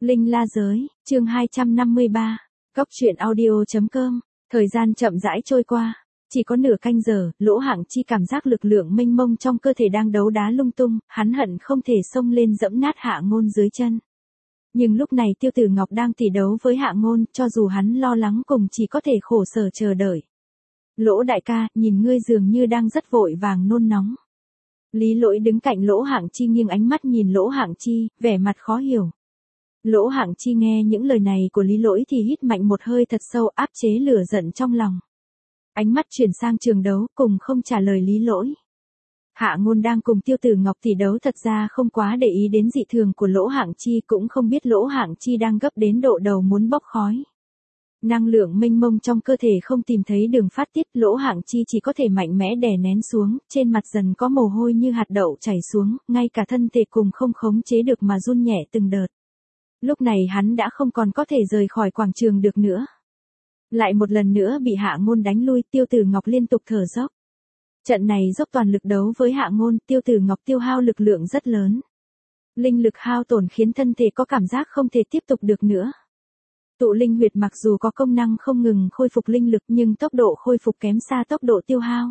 Linh La Giới, chương 253, Cốc truyện audio.com, thời gian chậm rãi trôi qua. Chỉ có nửa canh giờ, Lỗ Hạng Chi cảm giác lực lượng mênh mông trong cơ thể đang đấu đá lung tung, hắn hận không thể xông lên dẫm nát Hạ Ngôn dưới chân. Nhưng lúc này Tiêu Tử Ngọc đang tỷ đấu với Hạ Ngôn, cho dù hắn lo lắng cùng chỉ có thể khổ sở chờ đợi. Lỗ đại ca, nhìn ngươi dường như đang rất vội vàng nôn nóng. Lý Lỗi đứng cạnh Lỗ Hạng Chi nghiêng ánh mắt nhìn Lỗ Hạng Chi, vẻ mặt khó hiểu. Lỗ Hạng Chi nghe những lời này của Lý Lỗi thì hít mạnh một hơi thật sâu, áp chế lửa giận trong lòng. Ánh mắt chuyển sang trường đấu, cùng không trả lời Lý Lỗi. Hạ Ngôn đang cùng Tiêu Tử Ngọc tỷ đấu thật ra không quá để ý đến dị thường của Lỗ Hạng Chi, cũng không biết Lỗ Hạng Chi đang gấp đến độ đầu muốn bốc khói. Năng lượng mênh mông trong cơ thể không tìm thấy đường phát tiết, Lỗ Hạng Chi chỉ có thể mạnh mẽ đè nén xuống, trên mặt dần có mồ hôi như hạt đậu chảy xuống, ngay cả thân thể cùng không khống chế được mà run nhẹ từng đợt. Lúc này hắn đã không còn có thể rời khỏi quảng trường được nữa. Lại một lần nữa bị Hạ Ngôn đánh lui, Tiêu Tử Ngọc liên tục thở dốc. Trận này dốc toàn lực đấu với Hạ Ngôn, Tiêu Tử Ngọc tiêu hao lực lượng rất lớn. Linh lực hao tổn khiến thân thể có cảm giác không thể tiếp tục được nữa. Tụ linh huyệt mặc dù có công năng không ngừng khôi phục linh lực nhưng tốc độ khôi phục kém xa tốc độ tiêu hao.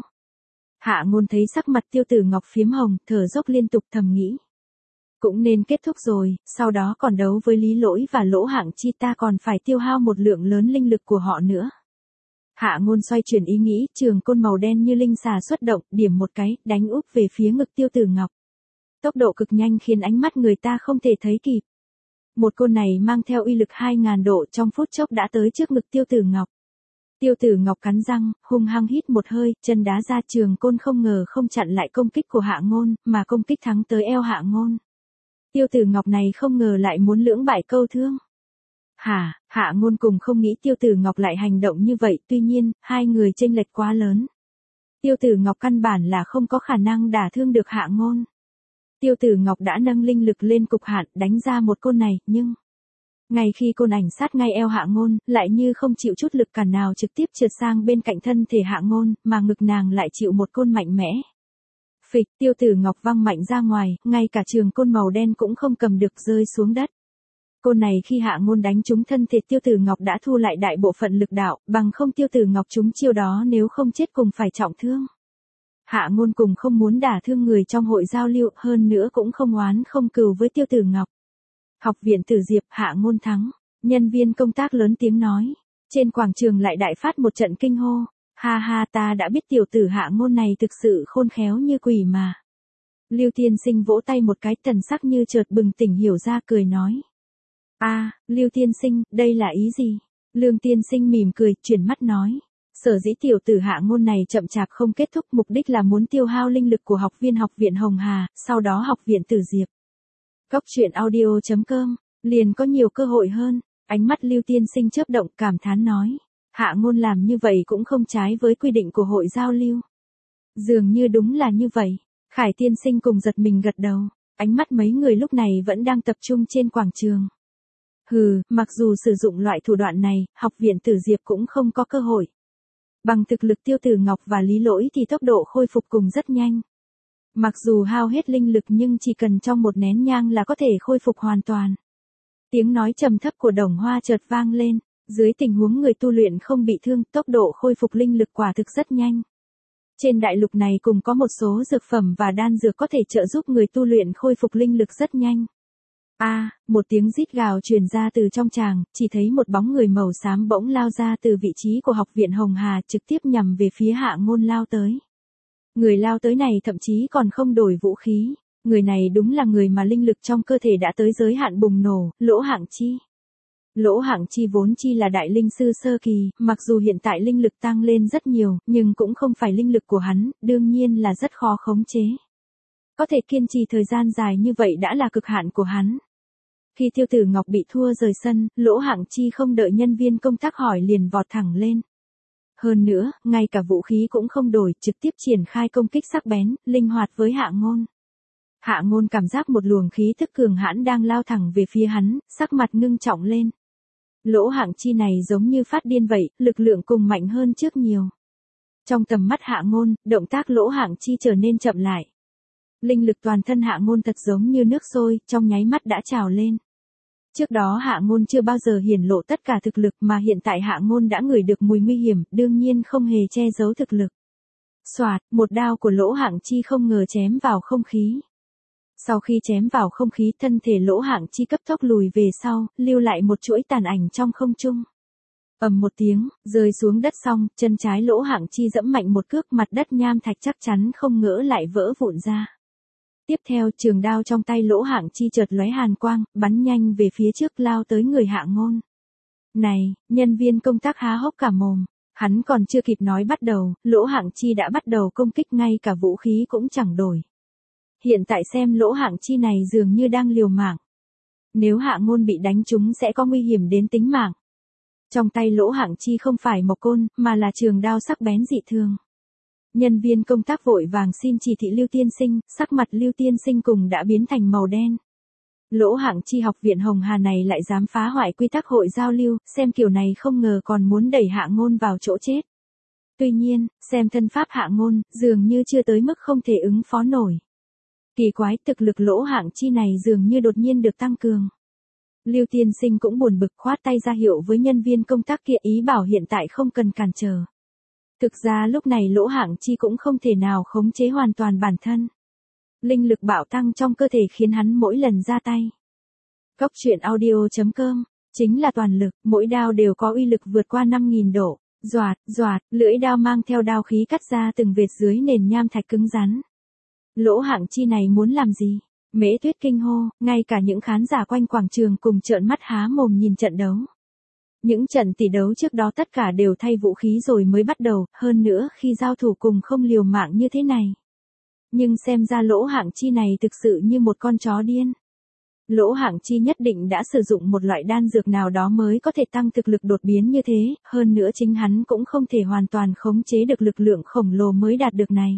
Hạ Ngôn thấy sắc mặt Tiêu Tử Ngọc phiếm hồng, thở dốc liên tục thầm nghĩ. Cũng nên kết thúc rồi, sau đó còn đấu với Lý Lỗi và Lỗ Hạng Chi, ta còn phải tiêu hao một lượng lớn linh lực của họ nữa. Hạ Ngôn xoay chuyển ý nghĩ, trường côn màu đen như linh xà xuất động, điểm một cái, đánh úp về phía ngực Tiêu Tử Ngọc. Tốc độ cực nhanh khiến ánh mắt người ta không thể thấy kịp. Một côn này mang theo uy lực 2000 độ, trong phút chốc đã tới trước ngực Tiêu Tử Ngọc. Tiêu Tử Ngọc cắn răng, hung hăng hít một hơi, chân đá ra, trường côn không ngờ không chặn lại công kích của Hạ Ngôn, mà công kích thắng tới eo Hạ Ngôn. Tiêu Tử Ngọc này không ngờ lại muốn lưỡng bại câu thương. Hạ Ngôn cùng không nghĩ Tiêu Tử Ngọc lại hành động như vậy, tuy nhiên, hai người chênh lệch quá lớn. Tiêu Tử Ngọc căn bản là không có khả năng đả thương được Hạ Ngôn. Tiêu Tử Ngọc đã nâng linh lực lên cực hạn, đánh ra một côn này, nhưng ngay khi côn ảnh sát ngay eo Hạ Ngôn, lại như không chịu chút lực cản nào trực tiếp trượt sang bên cạnh thân thể Hạ Ngôn, mà ngực nàng lại chịu một côn mạnh mẽ. Phịch, Tiêu Tử Ngọc văng mạnh ra ngoài, ngay cả trường côn màu đen cũng không cầm được, rơi xuống đất. Côn này khi Hạ Ngôn đánh trúng thân thể Tiêu Tử Ngọc đã thu lại đại bộ phận lực đạo, bằng không Tiêu Tử Ngọc trúng chiêu đó nếu không chết cùng phải trọng thương. Hạ Ngôn cùng không muốn đả thương người trong hội giao lưu, hơn nữa cũng không oán không cừu với Tiêu Tử Ngọc. Học viện Tử Diệp, Hạ Ngôn thắng. Nhân viên công tác lớn tiếng nói. Trên quảng trường lại đại phát một trận kinh hô. Ha ha, ta đã biết tiểu tử Hạ Ngôn này thực sự khôn khéo như quỷ mà. Lưu Tiên Sinh vỗ tay một cái, thần sắc như chợt bừng tỉnh hiểu ra, cười nói. Lưu Tiên Sinh, đây là ý gì? Lương Tiên Sinh mỉm cười, chuyển mắt nói. Sở dĩ tiểu tử Hạ Ngôn này chậm chạp không kết thúc, mục đích là muốn tiêu hao linh lực của học viên học viện Hồng Hà, sau đó học viện Tử Diệp. Cốc truyện audio.com, liền có nhiều cơ hội hơn. Ánh mắt Lưu Tiên Sinh chớp động, cảm thán nói. Hạ Ngôn làm như vậy cũng không trái với quy định của hội giao lưu. Dường như đúng là như vậy. Khải Tiên Sinh cùng giật mình gật đầu. Ánh mắt mấy người lúc này vẫn đang tập trung trên quảng trường. Mặc dù sử dụng loại thủ đoạn này, học viện Tử Diệp cũng không có cơ hội. Bằng thực lực Tiêu Tử Ngọc và Lý Lỗi thì tốc độ khôi phục cùng rất nhanh. Mặc dù hao hết linh lực nhưng chỉ cần trong một nén nhang là có thể khôi phục hoàn toàn. Tiếng nói trầm thấp của Đồng Hoa chợt vang lên. Dưới tình huống người tu luyện không bị thương, tốc độ khôi phục linh lực quả thực rất nhanh. Trên đại lục này cùng có một số dược phẩm và đan dược có thể trợ giúp người tu luyện khôi phục linh lực rất nhanh. Một tiếng rít gào truyền ra từ trong tràng, chỉ thấy một bóng người màu xám bỗng lao ra từ vị trí của học viện Hồng Hà, trực tiếp nhằm về phía Hạ Ngôn lao tới. Người lao tới này thậm chí còn không đổi vũ khí. Người này đúng là người mà linh lực trong cơ thể đã tới giới hạn bùng nổ, Lỗ Hạng Chi. Lỗ Hạng Chi vốn chi là đại linh sư sơ kỳ, mặc dù hiện tại linh lực tăng lên rất nhiều, nhưng cũng không phải linh lực của hắn, đương nhiên là rất khó khống chế. Có thể kiên trì thời gian dài như vậy đã là cực hạn của hắn. Khi Tiêu Tử Ngọc bị thua rời sân, Lỗ Hạng Chi không đợi nhân viên công tác hỏi liền vọt thẳng lên. Hơn nữa, ngay cả vũ khí cũng không đổi, trực tiếp triển khai công kích sắc bén, linh hoạt với Hạ Ngôn. Hạ Ngôn cảm giác một luồng khí tức cường hãn đang lao thẳng về phía hắn, sắc mặt ngưng trọng lên. Lỗ Hạng Chi này giống như phát điên vậy, lực lượng cùng mạnh hơn trước nhiều. Trong tầm mắt Hạ Ngôn, động tác Lỗ Hạng Chi trở nên chậm lại. Linh lực toàn thân Hạ Ngôn thật giống như nước sôi, trong nháy mắt đã trào lên. Trước đó Hạ Ngôn chưa bao giờ hiển lộ tất cả thực lực mà hiện tại Hạ Ngôn đã ngửi được mùi nguy hiểm, đương nhiên không hề che giấu thực lực. Soạt, một đao của Lỗ Hạng Chi không ngờ chém vào không khí. Sau khi chém vào không khí, thân thể Lỗ Hạng Chi cấp tốc lùi về sau, lưu lại một chuỗi tàn ảnh trong không trung. Ầm một tiếng, rơi xuống đất xong, chân trái Lỗ Hạng Chi dẫm mạnh một cước, mặt đất nham thạch chắc chắn không ngỡ lại vỡ vụn ra. Tiếp theo, trường đao trong tay Lỗ Hạng Chi chợt lóe hàn quang, bắn nhanh về phía trước lao tới người Hạ Ngôn. Này, nhân viên công tác há hốc cả mồm. Hắn còn chưa kịp nói bắt đầu, Lỗ Hạng Chi đã bắt đầu công kích, ngay cả vũ khí cũng chẳng đổi. Hiện tại xem Lỗ Hạng Chi này dường như đang liều mạng. Nếu Hạ Ngôn bị đánh trúng sẽ có nguy hiểm đến tính mạng. Trong tay Lỗ Hạng Chi không phải mộc côn, mà là trường đao sắc bén dị thường. Nhân viên công tác vội vàng xin chỉ thị Lưu Tiên Sinh, sắc mặt Lưu Tiên Sinh cùng đã biến thành màu đen. Lỗ Hạng Chi học viện Hồng Hà này lại dám phá hoại quy tắc hội giao lưu, xem kiểu này không ngờ còn muốn đẩy Hạ Ngôn vào chỗ chết. Tuy nhiên, xem thân pháp Hạ Ngôn, dường như chưa tới mức không thể ứng phó nổi. Kỳ quái, thực lực Lỗ Hạng Chi này dường như đột nhiên được tăng cường. Lưu Tiên Sinh cũng buồn bực, khoát tay ra hiệu với nhân viên công tác kia, ý bảo hiện tại không cần cản trở. Thực ra lúc này Lỗ Hạng Chi cũng không thể nào khống chế hoàn toàn bản thân. Linh lực bạo tăng trong cơ thể khiến hắn mỗi lần ra tay. Cốc truyện audio.com, chính là toàn lực, mỗi đao đều có uy lực vượt qua 5.000 độ. Doạt, doạt, lưỡi đao mang theo đao khí cắt ra từng vệt dưới nền nham thạch cứng rắn. Lỗ Hạng Chi này muốn làm gì? Mễ Tuyết kinh hô, ngay cả những khán giả quanh quảng trường cùng trợn mắt há mồm nhìn trận đấu. Những trận tỷ đấu trước đó tất cả đều thay vũ khí rồi mới bắt đầu, hơn nữa khi giao thủ cùng không liều mạng như thế này. Nhưng xem ra Lỗ Hạng Chi này thực sự như một con chó điên. Lỗ Hạng Chi nhất định đã sử dụng một loại đan dược nào đó mới có thể tăng thực lực đột biến như thế, hơn nữa chính hắn cũng không thể hoàn toàn khống chế được lực lượng khổng lồ mới đạt được này.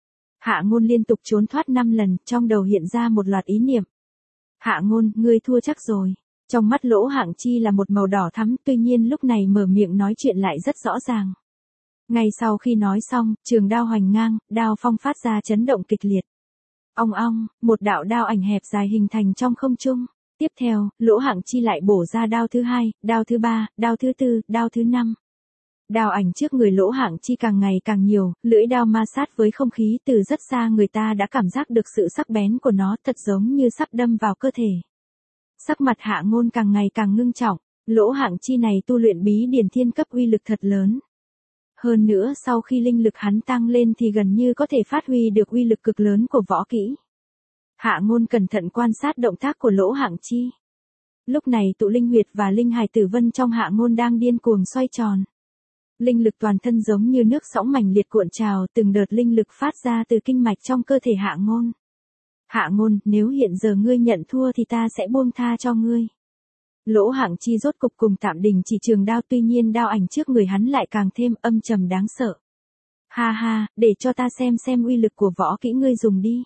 Hạ Ngôn liên tục trốn thoát 5 lần, trong đầu hiện ra một loạt ý niệm. Hạ Ngôn, ngươi thua chắc rồi. Trong mắt Lỗ Hạng Chi là một màu đỏ thắm, tuy nhiên lúc này mở miệng nói chuyện lại rất rõ ràng. Ngay sau khi nói xong, trường đao hoành ngang, đao phong phát ra chấn động kịch liệt. Ong ong, một đạo đao ảnh hẹp dài hình thành trong không trung. Tiếp theo, Lỗ Hạng Chi lại bổ ra đao thứ 2, đao thứ 3, đao thứ 4, đao thứ 5. Đao ảnh trước người Lỗ Hạng Chi càng ngày càng nhiều, lưỡi đao ma sát với không khí, từ rất xa người ta đã cảm giác được sự sắc bén của nó, thật giống như sắp đâm vào cơ thể. Sắc mặt Hạ Ngôn càng ngày càng ngưng trọng, Lỗ Hạng Chi này tu luyện bí điển thiên cấp uy lực thật lớn. Hơn nữa sau khi linh lực hắn tăng lên thì gần như có thể phát huy được uy lực cực lớn của võ kỹ. Hạ Ngôn cẩn thận quan sát động tác của Lỗ Hạng Chi. Lúc này tụ linh huyệt và linh hải tử vân trong Hạ Ngôn đang điên cuồng xoay tròn. Linh lực toàn thân giống như nước sóng mãnh liệt cuộn trào, từng đợt linh lực phát ra từ kinh mạch trong cơ thể Hạ Ngôn. Hạ Ngôn, nếu hiện giờ ngươi nhận thua thì ta sẽ buông tha cho ngươi. Lỗ Hạng Chi rốt cục cùng tạm đình chỉ trường đao, tuy nhiên đao ảnh trước người hắn lại càng thêm âm trầm đáng sợ. Ha ha, để cho ta xem uy lực của võ kỹ ngươi dùng đi.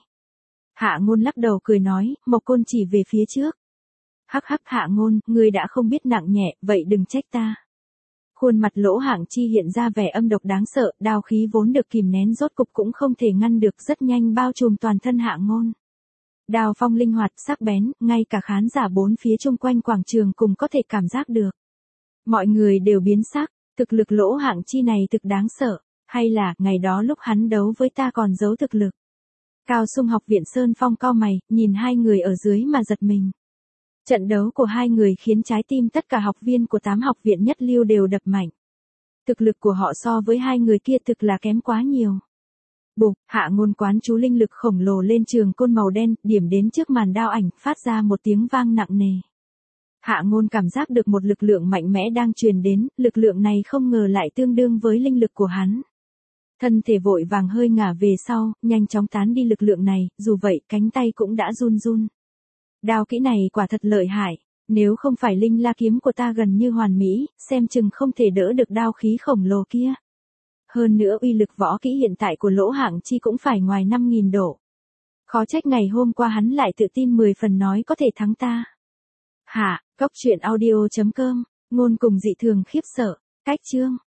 Hạ Ngôn lắc đầu cười nói, mộc côn chỉ về phía trước. Hắc hắc, Hạ Ngôn, ngươi đã không biết nặng nhẹ, vậy đừng trách ta. Khuôn mặt Lỗ Hạng Chi hiện ra vẻ âm độc đáng sợ, đao khí vốn được kìm nén rốt cục cũng không thể ngăn được, rất nhanh bao trùm toàn thân Hạ Ngôn. Đao phong linh hoạt sắc bén, ngay cả khán giả bốn phía chung quanh quảng trường cùng có thể cảm giác được. Mọi người đều biến sắc, thực lực Lỗ Hạng Chi này thực đáng sợ, hay là ngày đó lúc hắn đấu với ta còn giấu thực lực. Cao Sung học viện Sơn Phong cau mày, nhìn hai người ở dưới mà giật mình. Trận đấu của hai người khiến trái tim tất cả học viên của 8 học viện nhất lưu đều đập mạnh. Thực lực của họ so với hai người kia thực là kém quá nhiều. Bụp, Hạ Ngôn quán chú linh lực khổng lồ lên trường côn màu đen, điểm đến trước màn đao ảnh, phát ra một tiếng vang nặng nề. Hạ Ngôn cảm giác được một lực lượng mạnh mẽ đang truyền đến, lực lượng này không ngờ lại tương đương với linh lực của hắn. Thân thể vội vàng hơi ngả về sau, nhanh chóng tán đi lực lượng này, dù vậy cánh tay cũng đã run run. Đao kỹ này quả thật lợi hại, nếu không phải linh la kiếm của ta gần như hoàn mỹ, xem chừng không thể đỡ được đao khí khổng lồ kia. Hơn nữa uy lực võ kỹ hiện tại của Lỗ Hạng Chi cũng phải ngoài 5.000 độ. Khó trách ngày hôm qua hắn lại tự tin 10 phần nói có thể thắng ta. Hạ, Cốc truyện audio.com, ngôn cùng dị thường khiếp sợ, cách chương.